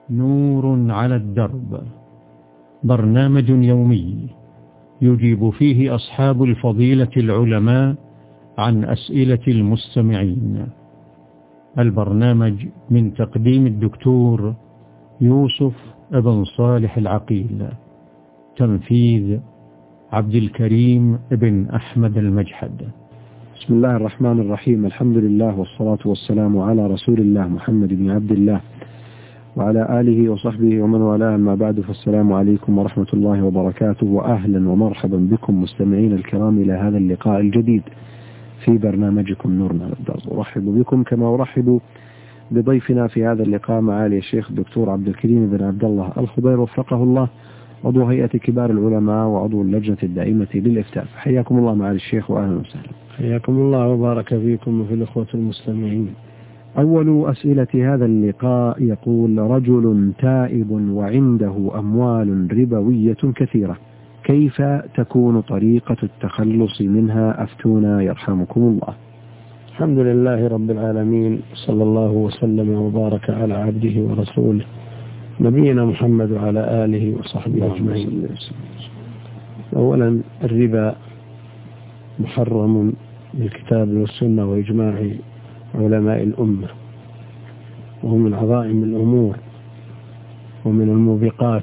نور على الدرب، برنامج يومي يجيب فيه أصحاب الفضيلة العلماء عن أسئلة المستمعين. البرنامج من تقديم الدكتور يوسف بن صالح العقيل، تنفيذ عبد الكريم بن أحمد المجحد. بسم الله الرحمن الرحيم. الحمد لله والصلاة والسلام على رسول الله محمد بن عبد الله وعلى آله وصحبه ومن والاه، ما بعد، فالسلام عليكم ورحمة الله وبركاته، وأهلا ومرحبا بكم مستمعين الكرام إلى هذا اللقاء الجديد في برنامجكم نورنا على الدرب. أرحب بكم كما أرحب بضيفنا في هذا اللقاء معالي الشيخ الدكتور عبد الكريم بن عبد الله الخضير وفقه الله، عضو هيئة كبار العلماء وعضو اللجنة الدائمة للإفتاء. حياكم الله معالي الشيخ وأهلا وسهلا. حياكم الله وبارك فيكم وفي الأخوة المستمعين. أول أسئلة هذا اللقاء يقول: رجل تائب وعنده أموال ربوية كثيرة، كيف تكون طريقة التخلص منها؟ أفتونا يرحمكم الله. الحمد لله رب العالمين، صلى الله وسلم وبارك على عبده ورسوله نبينا محمد وعلى آله وصحبه أجمعين. أولا، الربا محرم بالكتاب والسنة وإجماع علماء الأمة، وهو من عظائم الأمور ومن الموبقات،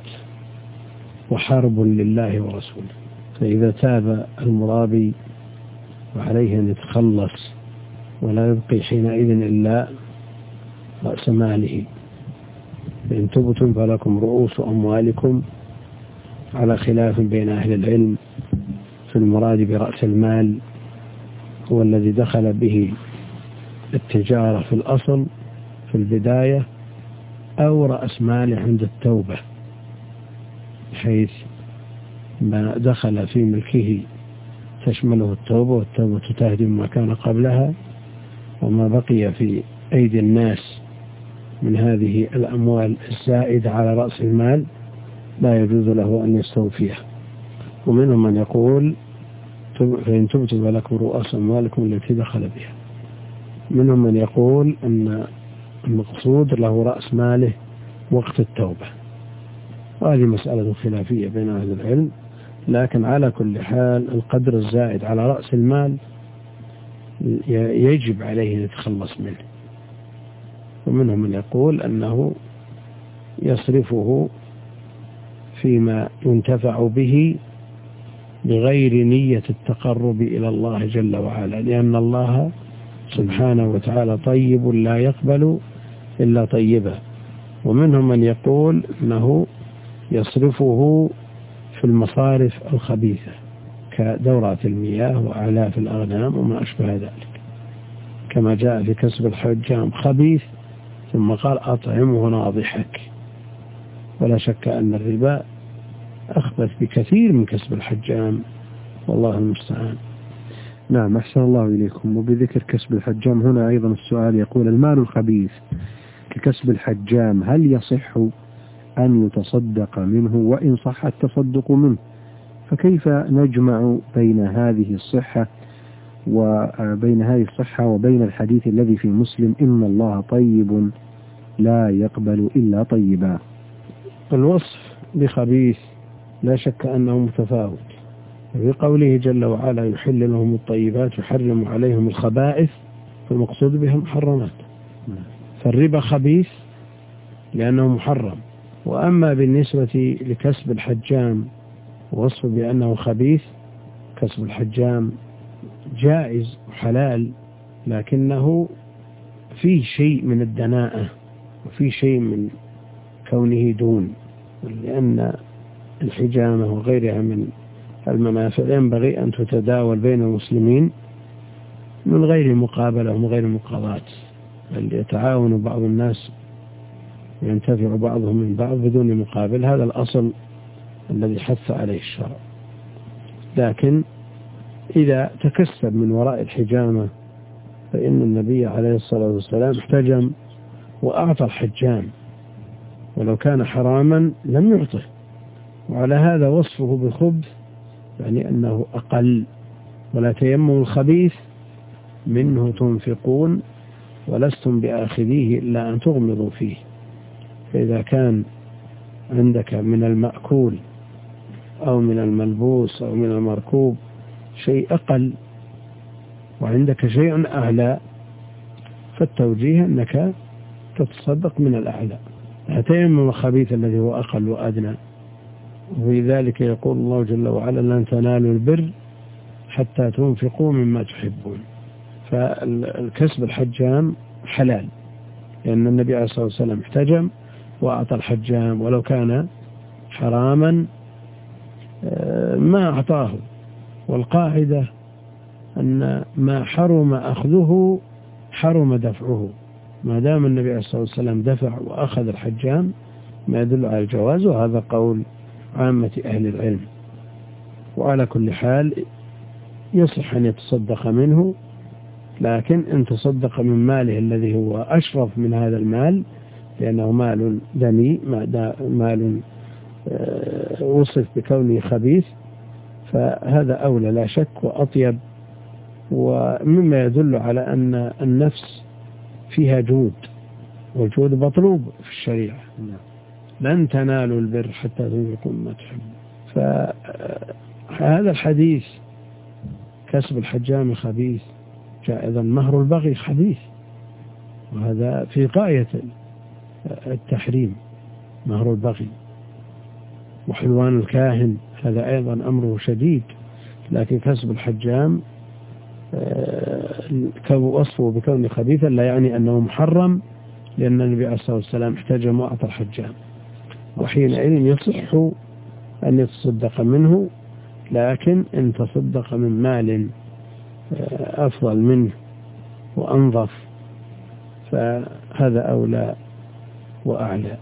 وحرب لله ورسوله. فإذا تاب المرابي وعليه أن يتخلص، ولا يبقي حينئذ إلا رأس ماله. فإن تبتم فلكم رؤوس أموالكم، على خلاف بين أهل العلم في المراد برأس المال هو الذي دخل به التجارة في الأصل في البداية، أو رأس مال عند التوبة، حيث ما دخل في ملكه تشمله التوبة، والتوبة تهدم ما كان قبلها، وما بقي في أيدي الناس من هذه الأموال الزائدة على رأس المال لا يجوز له أن يستوفيها. ومنهم من يقول: فإن تبتم فلكم رؤوس أموالكم التي دخل بها. منهم من يقول أن المقصود له رأس ماله وقت التوبة، وهذه مسألة خلافية بين أهل العلم، لكن على كل حال القدر الزائد على رأس المال يجب عليه أن يتخلص منه. ومنهم من يقول أنه يصرفه فيما ينتفع به بغير نية التقرب إلى الله جل وعلا، لأن الله سبحانه وتعالى طيب لا يقبل إلا طيبا. ومنهم من يقول أنه يصرفه في المصارف الخبيثة كدورات المياه وأعلاف الأغنام وما أشبه ذلك، كما جاء في كسب الحجام خبيث ثم قال: أطعمه ناضحك. ولا شك أن الربا أخبث بكثير من كسب الحجام، والله المستعان. نعم، أحسن الله إليكم. وبذكر كسب الحجام هنا أيضا السؤال يقول: المال الخبيث ككسب الحجام هل يصح أن يتصدق منه؟ وإن صح التصدق منه فكيف نجمع بين هذه الصحة وبين الحديث الذي في مسلم: إن الله طيب لا يقبل إلا طيبا؟ الوصف بخبيث لا شك أنه متفاوت. في قوله جل وعلا: يحل لهم الطيبات يحرم عليهم الخبائث، فالمقصود بهم محرمات. فالربا خبيث لأنه محرم. وأما بالنسبة لكسب الحجام وصف بأنه خبيث، كسب الحجام جائز وحلال، لكنه فيه شيء من الدناءة وفيه شيء من كونه دون، لأن الحجامة وغيرها من المنافع ينبغي أن تتداول بين المسلمين من غير مقابلة ومن غير مقاضاة، بل يتعاون بعض الناس وينتفع بعضهم من بعض بدون مقابل. هذا الأصل الذي حث عليه الشرع. لكن إذا تكسب من وراء الحجامة فإن النبي عليه الصلاة والسلام احتجم وأعطى الحجام، ولو كان حراما لم يعطه. وعلى هذا وصفه بخبث يعني أنه أقل. ولا تيمموا الخبيث منه تنفقون ولستم بآخذيه إلا أن تغمضوا فيه. فإذا كان عندك من المأكول أو من الملبوس أو من المركوب شيء أقل وعندك شيء أعلى، فالتوجيه أنك تتصدق من الأعلى، لا تيمم الخبيث الذي هو أقل وأدنى. وفي ذلك يقول الله جل وعلا: لن تنالوا البر حتى تنفقوا مما تحبون. فالكسب الحجام حلال، لأن النبي عليه الصلاة والسلام احتجم وأعطى الحجام، ولو كان حراما ما أعطاه. والقاعدة أن ما حرم أخذه حرم دفعه، ما دام النبي عليه الصلاة والسلام دفع وأخذ الحجام ما يدل على الجواز، وهذا قول عامة أهل العلم. وعلى كل حال يصح أن يتصدق منه، لكن إن تصدق من ماله الذي هو أشرف من هذا المال، لأنه مال دني، مال وصف بكونه خبيث، فهذا أولى لا شك وأطيب، ومما يدل على أن النفس فيها جود، والجود مطلوب في الشريعة. لن تنالوا البر حتى تنفقوا مما تحبون. فهذا الحديث كسب الحجام خبيث، جاء أيضا مهر البغي خبيث، وهذا في غاية التحريم، مهر البغي. وحلوان الكاهن هذا أيضا أمره شديد، لكن كسب الحجام وصفه بكونه خبيثا لا يعني أنه محرم، لأن النبي عليه الصلاة والسلام احتجم وأعطى الحجام، وحينئذ يصح أن يتصدق منه. لكن إن تصدق من مال أفضل منه وأنظف فهذا أولى وأعلى،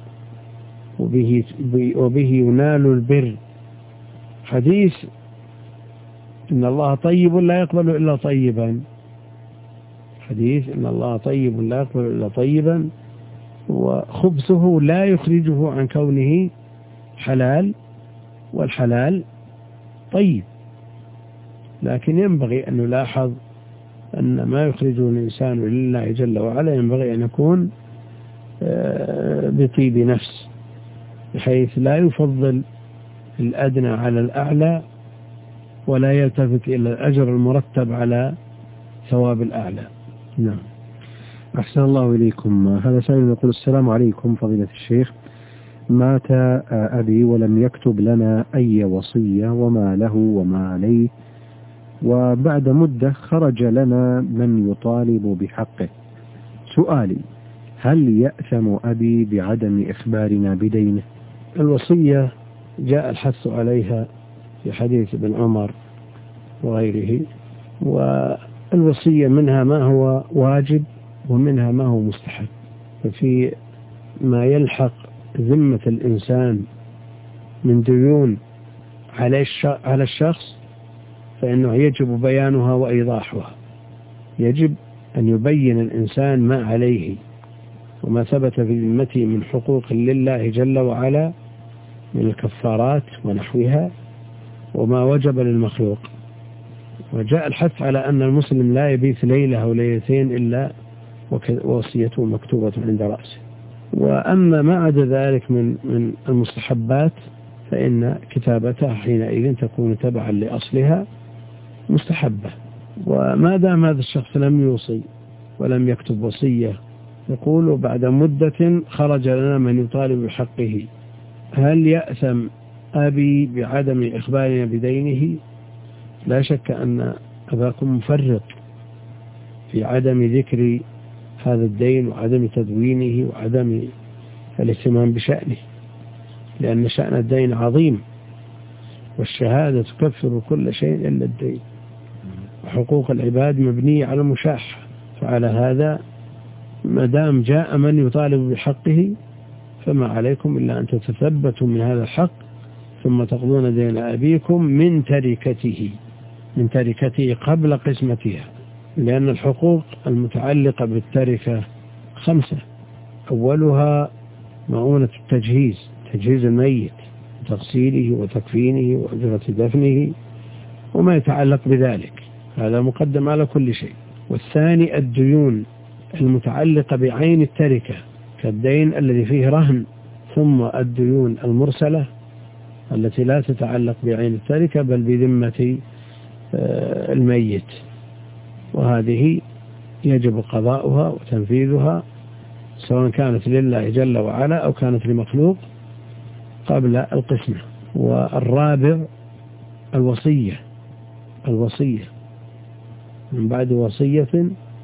وبه ينال البر. حديث إن الله طيب لا يقبل إلا طيبا، حديث إن الله طيب لا يقبل إلا طيبا، وخبثه لا يخرجه عن كونه حلال، والحلال طيب. لكن ينبغي أن نلاحظ أن ما يخرجه الإنسان لله جل وعلا ينبغي أن يكون بطيب نفس، بحيث لا يفضل الأدنى على الأعلى، ولا يلتفت إلى الأجر المرتب على ثواب الأعلى. نعم. أحسن الله إليكم. هذا سائل يقول: السلام عليكم فضيلة الشيخ، مات أبي ولم يكتب لنا أي وصية وما له وما عليه، وبعد مدة خرج لنا من يطالب بحقه. سؤالي: هل يأثم أبي بعدم إخبارنا بدينه؟ الوصية جاء الحث عليها في حديث ابن عمر وغيره، والوصية منها ما هو واجب ومنها ما هو مستحب. ففي ما يلحق ذمة الإنسان من ديون على الشخص فإنه يجب بيانها وإيضاحها. يجب أن يبين الإنسان ما عليه وما ثبت في ذمته من حقوق لله جل وعلا من الكفارات ونحوها، وما وجب للمخلوق. وجاء الحث على أن المسلم لا يبيت ليلة أو ليلتين إلا وصيته مكتوبة عند رأسه. وأما ما عدا ذلك من المستحبات فإن كتابتها حينئذ تكون تبعا لأصلها مستحبة. وما دام هذا الشخص لم يوصي ولم يكتب وصية، يقول: بعد مدة خرج لنا من يطالب بحقه، هل يأثم أبي بعدم إخبارنا بدينه؟ لا شك أن أباكم مفرط في عدم ذكر هذا الدين وعدم تدوينه وعدم الاهتمام بشأنه، لأن شأن الدين عظيم، والشهادة تكفر كل شيء إلا الدين، وحقوق العباد مبنية على المشاحة. فعلى هذا ما دام جاء من يطالب بحقه فما عليكم إلا أن تتثبتوا من هذا الحق، ثم تقضون دين أبيكم من تركته قبل قسمتها. لأن الحقوق المتعلقة بالتركة 5: أولها مؤونة التجهيز، تجهيز الميت، تغسيله وتكفينه وأجرة دفنه وما يتعلق بذلك، هذا مقدم على كل شيء. والثاني الديون المتعلقة بعين التركة، كالدين الذي فيه رهن ثم الديون المرسلة التي لا تتعلق بعين التركة بل بذمة الميت، وهذه يجب قضاؤها وتنفيذها سواء كانت لله جل وعلا أو كانت لمخلوق قبل القسمة. والرابع الوصية من بعد وصية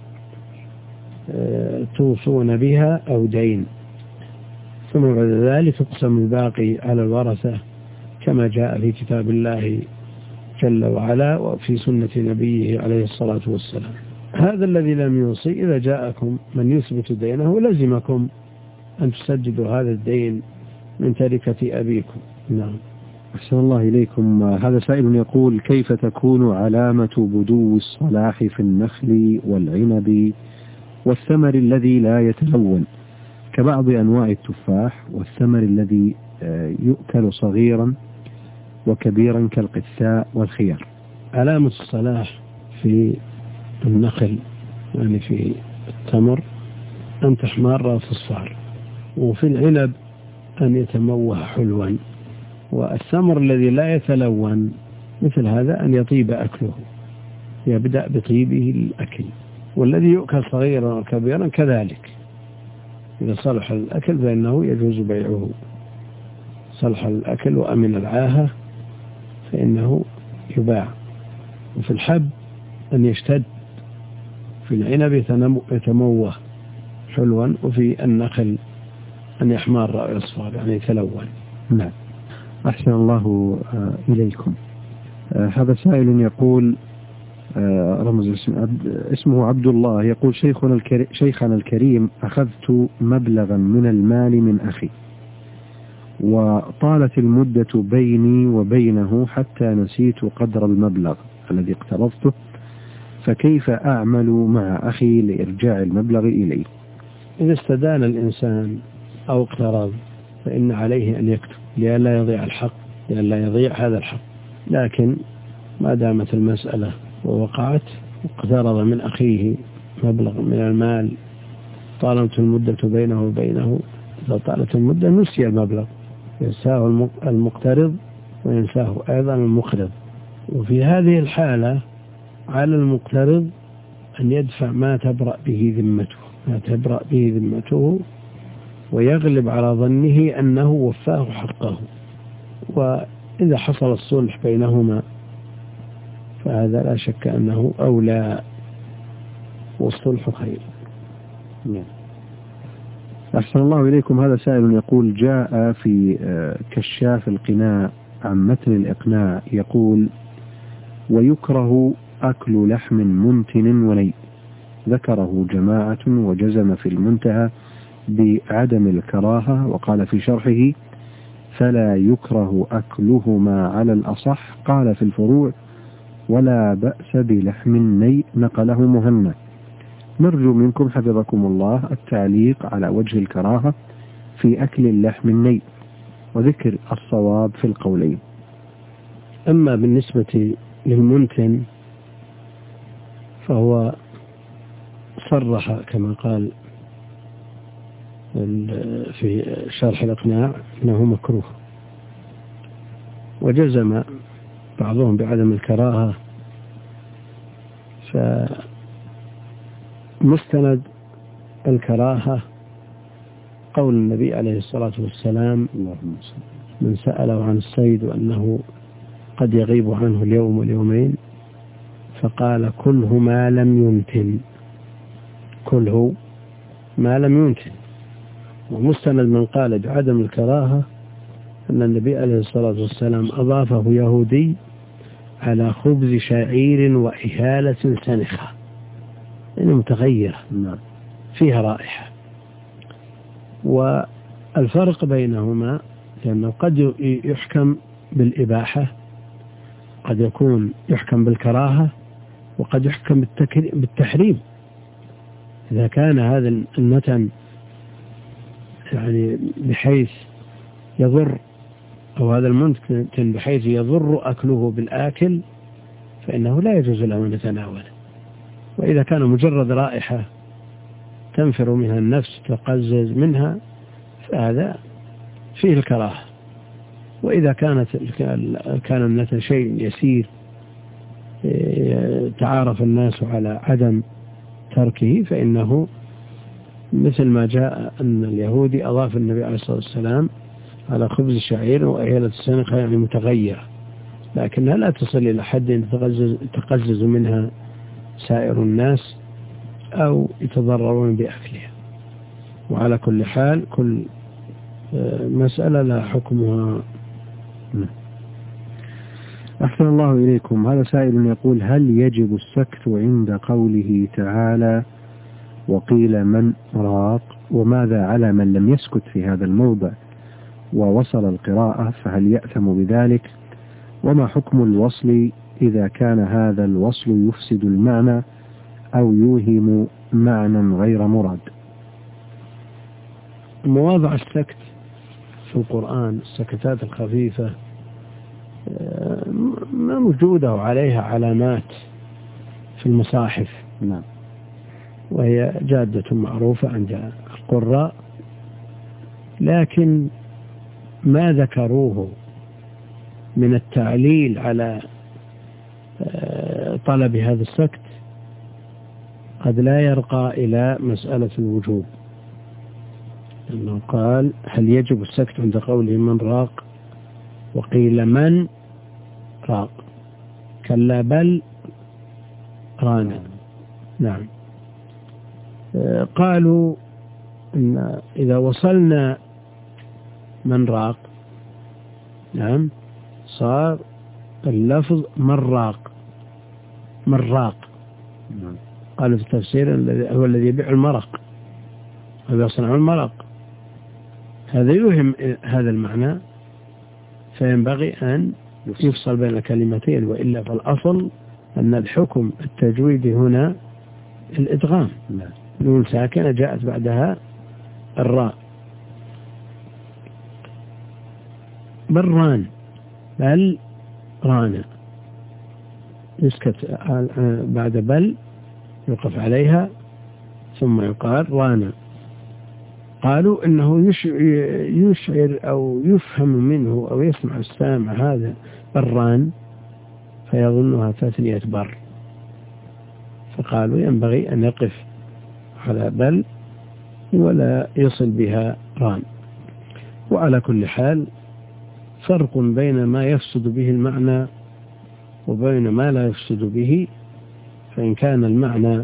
توصون بها أو دين، ثم بعد ذلك يقسم الباقي على الورثة كما جاء في كتاب الله جل وعلا وفي سنة نبيه عليه الصلاة والسلام. هذا الذي لم يوصي إذا جاءكم من يثبت دينه لزمكم أن تسددوا هذا الدين من تركة أبيكم. نعم. أحسن الله إليكم. هذا سائل يقول: كيف تكون علامة بدو الصلاح في النخل والعنب والثمر الذي لا يتلون كبعض أنواع التفاح، والثمر الذي يؤكل صغيرا وكبيرا كالقثاء والخيار؟ علامة الصلاح في النخل يعني في التمر أن تحمر وتصفر، وفي العنب أن يتموه حلوا، والثمر الذي لا يتلون مثل هذا أن يطيب أكله، يبدأ بطيبه الأكل، والذي يؤكل صغيرا وكبيرا كذلك إذا صلح الأكل فإنه يجوز بيعه، صلح الأكل وأمن العاهة فإنه يباع. وفي الحب أن يشتد، في العنب يتموه حلوا، وفي النخل أن يحمر أو يصفر يعني يتلون. نعم. أحسن الله إليكم. هذا سائل يقول رمز اسمه عبد الله، يقول: شيخنا الكريم، أخذت مبلغا من المال من أخي وطالت المدة بيني وبينه حتى نسيت قدر المبلغ الذي اقترضته، فكيف أعمل مع أخي لإرجاع المبلغ إليه؟ إذا استدان الإنسان أو اقترض فإن عليه أن يكتب لئلا يضيع الحق، لئلا يضيع هذا الحق. لكن ما دامت المسألة ووقعت واقترض من أخيه مبلغ من المال، طالت المدة بينه وبينه، إذا طالت المدة نسي المبلغ، ينساه المقترض وينساه أيضا المقرض. وفي هذه الحالة على المقترض أن يدفع ما تبرأ به ذمته ويغلب على ظنه أنه وفاه حقه، وإذا حصل الصلح بينهما فهذا لا شك أنه أولى، والصلح خير. أحسن الله إليكم. هذا سائل يقول: جاء في كشاف القناع عن متن الإقناع يقول: ويكره أكل لحم منتن وني. ذكره جماعة وجزم في المنتهى بعدم الكراهة، وقال في شرحه: فلا يكره أكلهما على الأصح. قال في الفروع: ولا بأس بلحم الني. نقله مهنا. نرجو منكم حفظكم الله التعليق على وجه الكراهة في أكل اللحم الني وذكر الصواب في القولين. أما بالنسبة للمنتن فهو صرح كما قال في شرح الإقناع أنه مكروه، وجزم بعضهم بعدم الكراهة. فمستند الكراهة قول النبي عليه الصلاة والسلام: من سأله عن الصيد وأنه قد يغيب عنه اليوم واليومين فقال: كله ما لم ينتن. كله ما لم ينتن. ومستند من قال بعدم الكراهة أن النبي عليه الصلاة والسلام أضافه يهودي على خبز شعير وإهالة سنخة، يعني متغيرة فيها رائحة. والفرق بينهما لأنه قد يحكم بالإباحة، قد يكون يحكم بالكراهة، وقد يحكم بالتحريم. إذا كان هذا النتن يعني بحيث يضر، أو هذا المنتن بحيث يضر أكله بالآكل فإنه لا يجوز له أن يتناوله. وإذا كان مجرد رائحة تنفر منها النفس تقزز منها فهذا فيه الكراهة. وإذا كان النتن شيء يسير تعارف الناس على عدم تركه، فإنه مثل ما جاء أن اليهودي أضاف النبي عليه الصلاة والسلام على خبز الشعير وأهيلة السنخة يعني متغيرة، لكنها لا تصل إلى حد يتقزز منها سائر الناس أو يتضررون بأكلها. وعلى كل حال كل مسألة لا حكمها. أحسن الله إليكم. هذا سائل يقول: هل يجب السكت عند قوله تعالى وقيل من راق؟ وماذا على من لم يسكت في هذا الموضع ووصل القراءة، فهل يأثم بذلك؟ وما حكم الوصل إذا كان هذا الوصل يفسد المعنى أو يوهم معنى غير مراد؟ مواضع السكت في القرآن، السكتات الخفيفة موجودة وعليها علامات في المصاحف، نعم، وهي جادة معروفة عند القراء، لكن ما ذكروه من التعليل على طلب هذا السكت قد لا يرقى إلى مسألة الوجوب. أنه قال: هل يجب السكت عند قوله من راق؟ وقيل من راق، كلا بل رانا. نعم. قالوا إن إذا وصلنا من راق، نعم، صار اللفظ مراق. قالوا في التفسير هو الذي يبيع المرق ويصنع المرق، هذا يوهم هذا المعنى، فينبغي أن يفصل بين الكلمتين، وإلا فالأصل أن الحكم التجويدي هنا الإدغام، نون ساكنة جاءت بعدها الراء. بران بل رانا، يسكت بعد بل يوقف عليها ثم يقال رانا. قالوا إنه يشعر أو يفهم منه أو يسمع السامع هذا بران فيظنها تثنية بر، فقالوا ينبغي أن يقف على بل ولا يصل بها ران. وعلى كل حال فرق بين ما يفسد به المعنى وبين ما لا يفسد به، فإن كان المعنى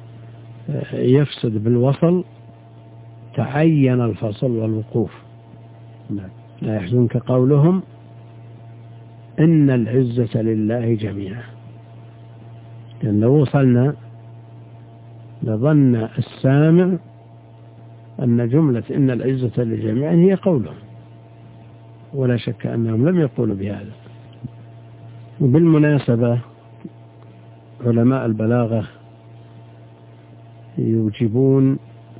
يفسد بالوصل تعين الفصل والوقوف. لا يحزنك قولهم إن العزة لله جميعا، لأن لو وصلنا لظن السامع أن جملة إن العزة للجميع هي قولهم، ولا شك أنهم لم يقولوا بهذا. وبالمناسبة علماء البلاغة يوجبون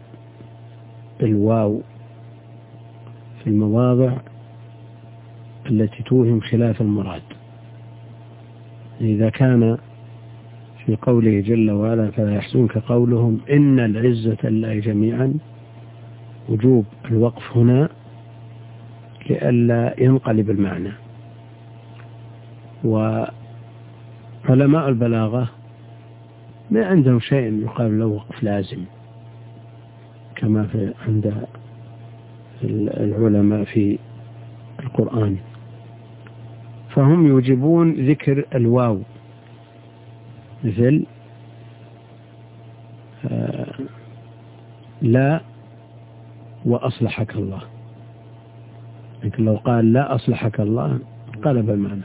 الواو في المواضع التي توهم خلاف المراد. إذا كان في قوله جل وعلا فلا يحزنك قولهم إن العزة لله جميعا، وجوب الوقف هنا لئلا ينقلب المعنى. وعلماء البلاغة ما عندهم شيء يقال له وقف لازم كما عند العلماء في القرآن، فهم يوجبون ذكر الواو، مثل لا وأصلحك الله، لكن لو قال لا أصلحك الله قلب المعنى.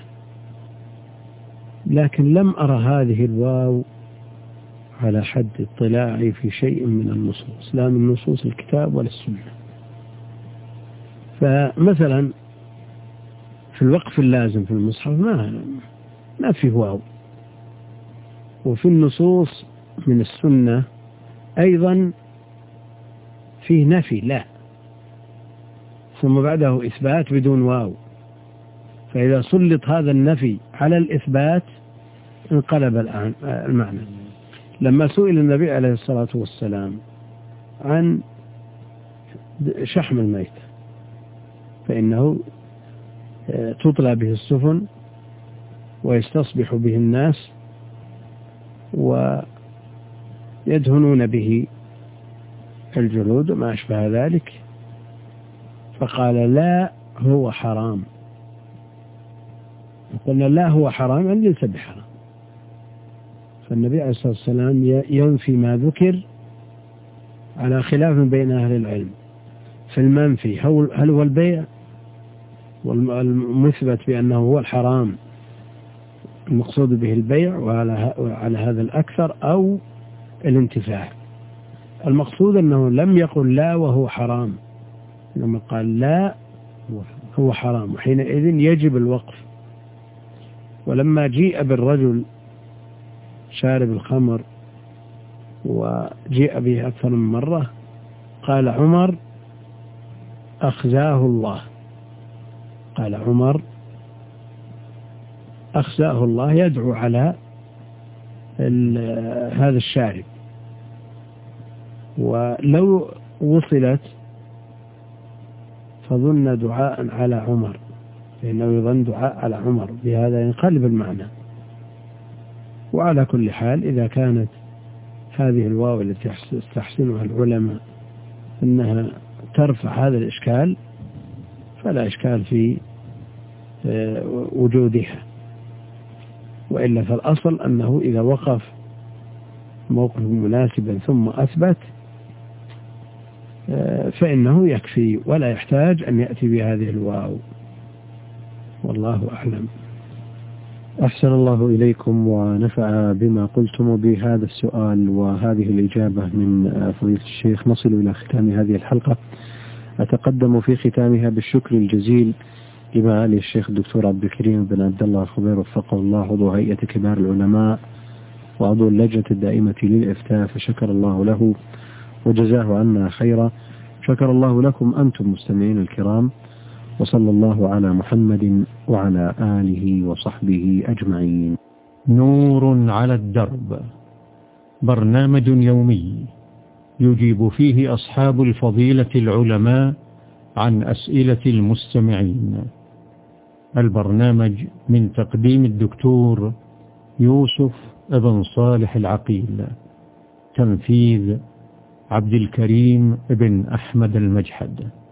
لكن لم أرى هذه الواو على حد اطلاعي في شيء من النصوص، لا من نصوص الكتاب ولا السنة. فمثلا في الوقف اللازم في المصحف ما فيه واو، وفي النصوص من السنة أيضا فيه نفي لا ثم بعده إثبات بدون واو، فإذا سلط هذا النفي على الإثبات انقلب المعنى. لما سئل النبي عليه الصلاة والسلام عن شحم الميت فإنه تطلى به السفن ويستصبح به الناس ويدهنون به الجلود وما أشبه ذلك. فقال لا هو حرام. قلنا لا هو حرام يعني ليس بحرام. فالنبي عليه الصلاة والسلام ينفي ما ذكر على خلاف بين أهل العلم في المنفي، هل هو البيع، والمثبت بأنه هو الحرام المقصود به البيع وعلى هذا الأكثر، أو الانتفاع. المقصود أنه لم يقل لا وهو حرام، لما قال لا هو حرام، وحينئذ يجب الوقف. ولما جيء بالرجل شارب الخمر وجيء به أكثر من مرة قال عمر أخزاه الله، قال عمر أخزاه الله، يدعو على هذا الشارب. ولو وصلت فظن دعاء على عمر، لأنه يظن دعاء على عمر، بهذا ينقلب المعنى. وعلى كل حال إذا كانت هذه الواو التي يستحسنها العلماء أنها ترفع هذا الإشكال فلا إشكال في وجودها، وإلا فالأصل أنه إذا وقف موقف مناسبا ثم أثبت فإنه يكفي ولا يحتاج أن يأتي بهذه الواو، والله أعلم. أحسن الله إليكم ونفع بما قلتم بهذا السؤال وهذه الإجابة من فضيلة الشيخ. نصل إلى ختام هذه الحلقة. أتقدم في ختامها بالشكر الجزيل لمعالي الشيخ الدكتور عبد الكريم بن عبد الله الخبير وفقه الله، عضو هيئة كبار العلماء وعضو اللجنة الدائمة للإفتاء، فشكر الله له وجزاه عنا خيرا. شكر الله لكم أنتم مستمعين الكرام، وصلى الله على محمد وعلى آله وصحبه أجمعين. نور على الدرب، برنامج يومي يجيب فيه أصحاب الفضيلة العلماء عن أسئلة المستمعين. البرنامج من تقديم الدكتور يوسف بن صالح العقيل، تنفيذ عبد الكريم بن أحمد المجحد.